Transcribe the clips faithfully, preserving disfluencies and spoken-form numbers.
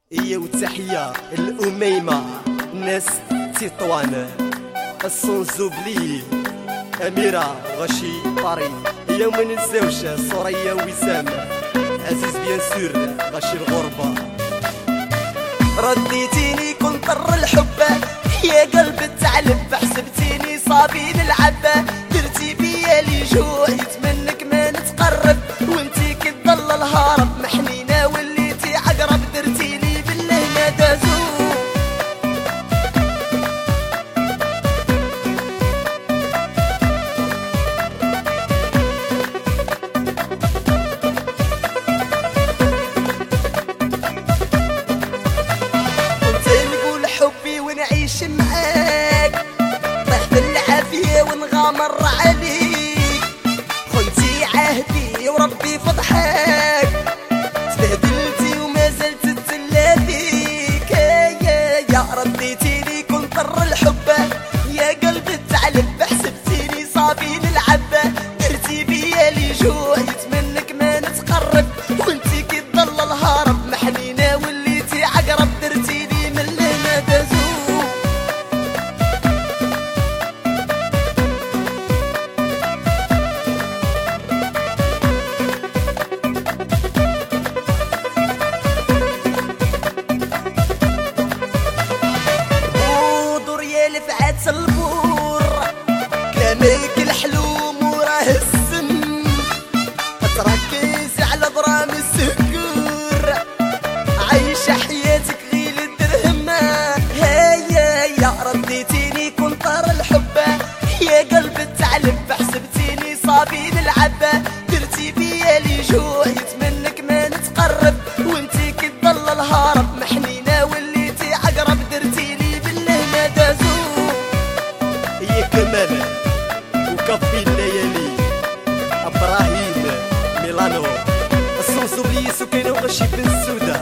هي والتحية الأميمة ناس تطوان الصنزوبلي أميرة غشي طاري هي ومن الزوجة سوريا وسام عزيز بيان سور غشي الغربة. رديتيني كنت طر الحبة يا قلب التعلب حسبتيني صابي للعبة درتي بيا لي جوعيت منك ما نتقرب وانتي كتضل الهارب محنينة وليتي عقرب درتي لي بالله ما دازو. ونعيش معاك طيح بالعافية ونغامر عليك خنتي عهدي وربي فضحك تبهدلتي وما زلت تتلا فيك يا يا رديتيني كنت طر الحبة يا قلب التعلب حسبتيني صابي للعبة درتي بيا لي جوعيت منك ما نتقرب وانتي كتضل الهارب محنينة وليتي عقرب درتي لي من اللي ما دازو. لفعات البور كلامك الحلوم وراه السم تركز على ضرام السكر عايشة حياتك غير الدرهم هيا يا رديتيني كنت طار الحبة يا قلب التعلب حسبتيني صابي للعبة درتي بيا لي جوعيت منك ما نتقرب وانتي كتضل الهارب محنينة وليتي عقرب درتي لي بالله ما دازو. هي كمال وكفي الليالي ابراهيم ميلانو الصنصوبلي سكينة وغشي بن السودا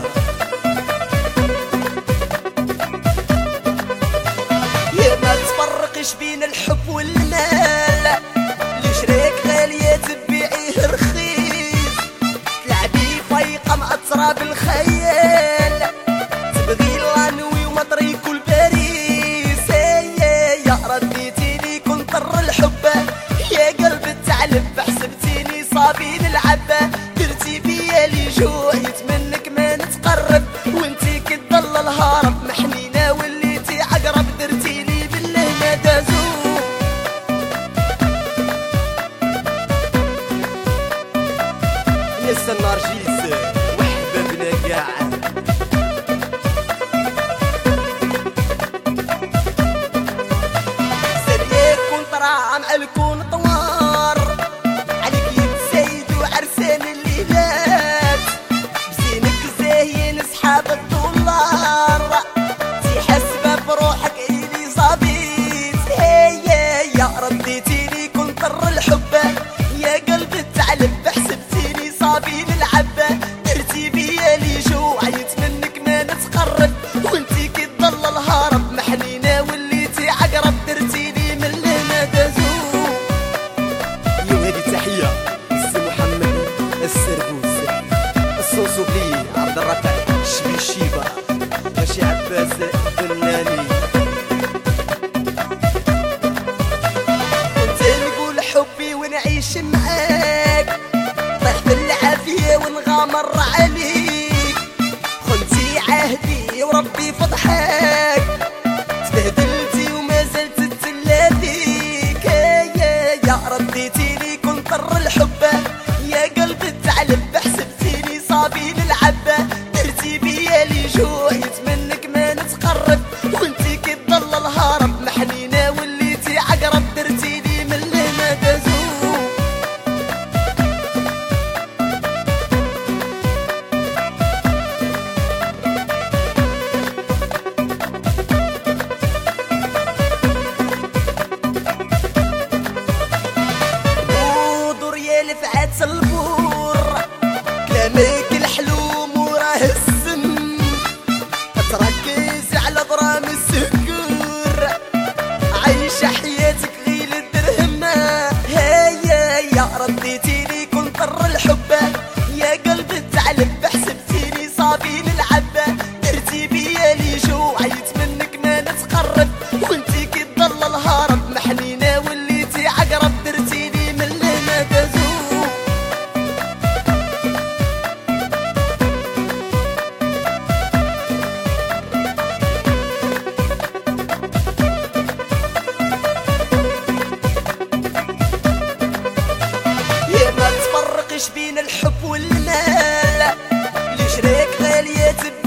يا ما تفرقش بين الحب والمال لشريك غالية تبيعيه رخيص تلعبي فايقة مع تراب الخيال تبغي لانوي ومطريك والباريس يا رديتيني كنت طر الحبة يا قلب التعلب حسبتيني صابي للعبة درتي بيا لي جوعيت منك ما نتقرب وانتي كتضل الهارب محنينة وليتي عقرب درتي لي بالله ما دازو. يا النرجيس وحبابنا كاع عم الكون طوار عليك يتزايد وعرسان الليلات بزينك زاين سحاب الدولار تي حسبة بروحك إلي صابيت هيا يا رديتيني كنت طر الحبة يا قلب التعلب حسبتيني صابي للعبة درتي بيا لي جوعيت منك ما نتقرب وانتي كتضل الهارب محنينة وليتي عقرب درتي لي من اللي ما دازو. تحية السي محمد السربوس الصنصوبلي عبد الرافع شبي الشيبة غشي عباس الفناني. كنت نقول حبي ونعيش معاك طيح بالعافية ونغامر عليك خنتي عهدي وربي فضحك تبهدلتي وما زلت تتلا فيك يا يا رديتيني طر الحبة يا قلب التعلب حسبتيني صابي للعبة درتي بيا لي جوعيت منك ما نتقرب وانتي كتضل الهارب محنينة وليتي عقرب درتي لي من اللي ما دازو. غالية